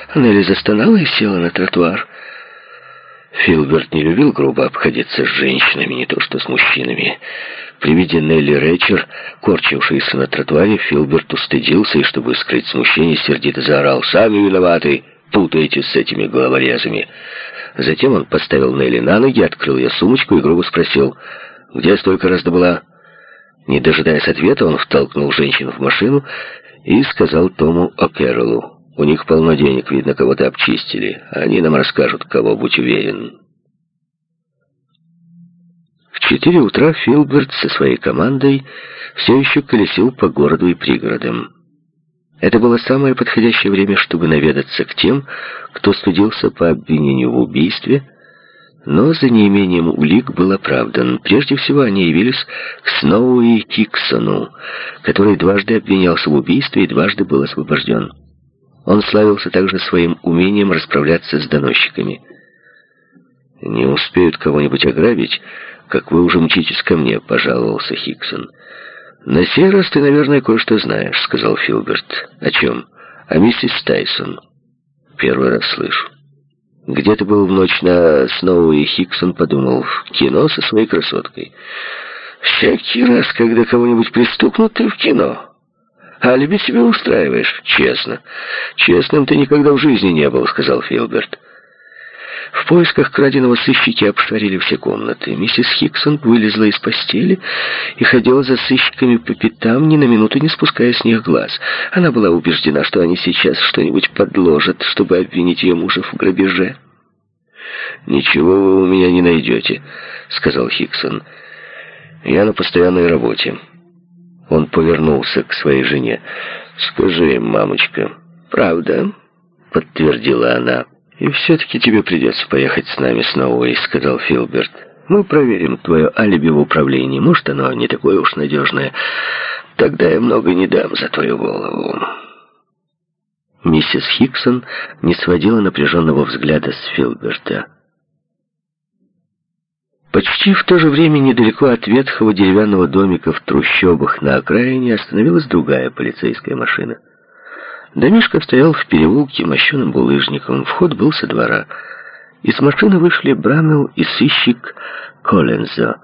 Нелли застонала и села на тротуар. Филберт не любил грубо обходиться с женщинами, не то что с мужчинами. При виде Нелли Рэчер, корчившейся на тротуаре, Филберт устыдился и, чтобы скрыть смущение, сердито заорал: «Сами виноваты! Путаетесь с этими головорезами!» Затем он поставил Нелли на ноги, открыл ее сумочку и грубо спросил: «Где столько раздобыла?» Не дожидаясь ответа, он втолкнул женщину в машину и сказал Тому О'Кэрроллу: «У них полно денег, видно, кого-то обчистили. Они нам расскажут, кого, будь уверен». В 4 утра Филберт со своей командой все еще колесил по городу и пригородам. Это было самое подходящее время, чтобы наведаться к тем, кто судился по обвинению в убийстве, но за неимением улик был оправдан. Прежде всего они явились к Сноу и Хиксону, который дважды обвинялся в убийстве и дважды был освобожден. Он славился также своим умением расправляться с доносчиками. «Не успеют кого-нибудь ограбить, как вы уже мчитесь ко мне», — пожаловался Хиксон. «На сей раз ты, наверное, кое-что знаешь», — сказал Филберт. «О чем?» «О миссис Тайсон». «Первый раз слышу». «Где ты был в ночь на Сноу?» И Хиксон подумал: «В кино со своей красоткой». «Всякий раз, когда кого-нибудь пристукнут, ты в кино. Алиби себе устраиваешь. Честно». «Честным ты никогда в жизни не был», — сказал Филберт. В поисках краденого сыщики обшарили все комнаты. Миссис Хиксон вылезла из постели и ходила за сыщиками по пятам, ни на минуту не спуская с них глаз. Она была убеждена, что они сейчас что-нибудь подложат, чтобы обвинить ее мужа в грабеже. «Ничего вы у меня не найдете», — сказал Хиксон. «Я на постоянной работе». Он повернулся к своей жене. «Скажи, мамочка». «Правда?» — подтвердила она. «И все-таки тебе придется поехать с нами, Сноуэй», — сказал Филберт. «Мы проверим твое алиби в управлении. Может, оно не такое уж надежное. Тогда я много не дам за твою голову». Миссис Хиксон не сводила напряженного взгляда с Филберта. Почти в то же время недалеко от ветхого деревянного домика в трущобах на окраине остановилась другая полицейская машина. Домишко стоял в переулке, мощеным булыжником. Вход был со двора. Из машины вышли Брамелл и сыщик Коллинзо.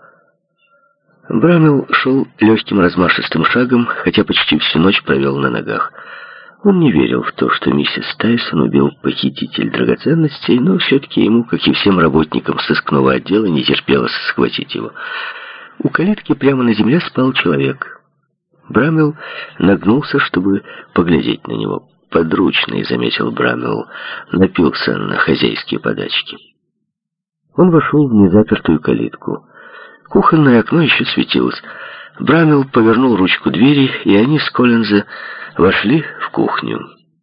Брамелл шел легким размашистым шагом, хотя почти всю ночь провел на ногах. Он не верил в то, что миссис Тайсон убил похититель драгоценностей, но все-таки ему, как и всем работникам сыскного отдела, не терпелось схватить его. У калитки прямо на земле спал человек. Брамелл нагнулся, чтобы поглядеть на него. «Подручный», — заметил Брамелл, напился на хозяйские подачки. Он вошел в незапертую калитку. Кухонное окно еще светилось. Брамелл повернул ручку двери, и они с Коллинзо вошли в кухню.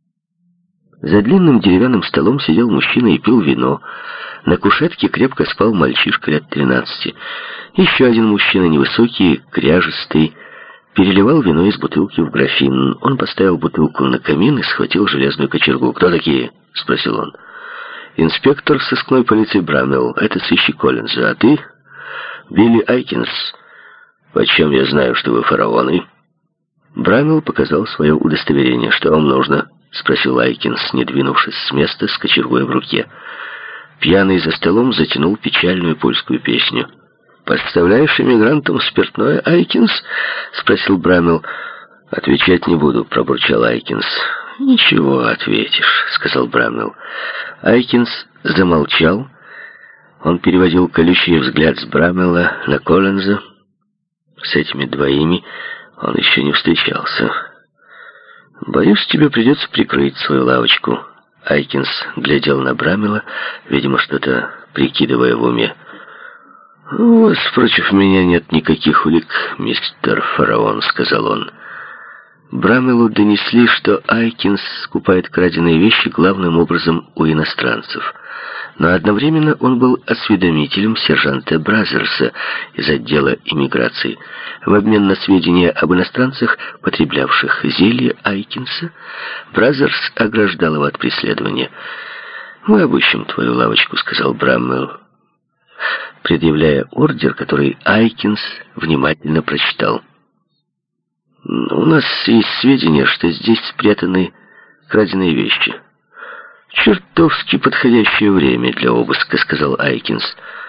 За длинным деревянным столом сидел мужчина и пил вино. На кушетке крепко спал мальчишка лет 13. Еще один мужчина, невысокий, кряжестый, переливал вино из бутылки в графин. Он поставил бутылку на камин и схватил железную кочергу. «Кто такие?» — спросил он. «Инспектор сыскной полиции Брамелл. Это сыщик Коллинза. А ты?» «Билли Айкинс». «Почем я знаю, что вы фараоны?» Брамелл показал свое удостоверение. «Что вам нужно?» — спросил Айкинс, не двинувшись с места с кочергой в руке. Пьяный за столом затянул печальную польскую песню. «Поставляешь иммигрантам спиртное, Айкинс?» — спросил Брамелл. «Отвечать не буду», — пробурчал Айкинс. «Ничего, ответишь», — сказал Брамелл. Айкинс замолчал. Он переводил колючий взгляд с Брамелла на Коллинза. С этими двоими он еще не встречался. «Боюсь, тебе придется прикрыть свою лавочку». Айкинс глядел на Брамелла, видимо, что-то прикидывая в уме. «У вас против меня нет никаких улик, мистер Фараон», — сказал он. Брамеллу донесли, что Айкинс скупает краденые вещи главным образом у иностранцев. Но одновременно он был осведомителем сержанта Бразерса из отдела иммиграции. В обмен на сведения об иностранцах, потреблявших зелье Айкинса, Бразерс ограждал его от преследования. «Мы обыщем твою лавочку», — сказал Брамелл, предъявляя ордер, который Айкинс внимательно прочитал. «У нас есть сведения, что здесь спрятаны краденые вещи». «Чертовски подходящее время для обыска», — сказал Айкинс.